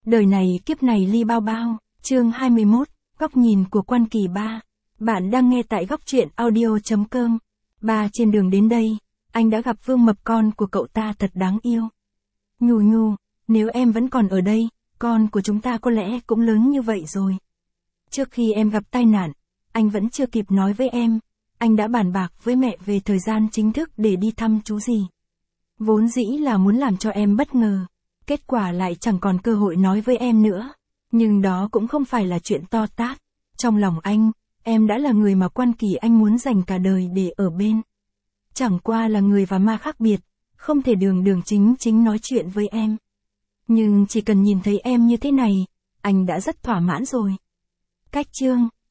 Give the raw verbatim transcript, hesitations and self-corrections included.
Đời này kiếp này ly bao bao, chương hai mươi mốt, góc nhìn của Quan Kỳ ba. Bạn đang nghe tại góc truyện audio chấm com. Ba trên đường đến đây, anh đã gặp Vương Mập, con của cậu ta thật đáng yêu. Nhù nhù, nếu em vẫn còn ở đây, con của chúng ta có lẽ cũng lớn như vậy rồi. Trước khi em gặp tai nạn, anh vẫn chưa kịp nói với em, anh đã bàn bạc với mẹ về thời gian chính thức để đi thăm chú gì. Vốn dĩ là muốn làm cho em bất ngờ, kết quả lại chẳng còn cơ hội nói với em nữa. Nhưng đó cũng không phải là chuyện to tát. Trong lòng anh, em đã là người mà Quan Kỳ anh muốn dành cả đời để ở bên. Chẳng qua là người và ma khác biệt, không thể đường đường chính chính nói chuyện với em. Nhưng chỉ cần nhìn thấy em như thế này, anh đã rất thỏa mãn rồi. Cách chương,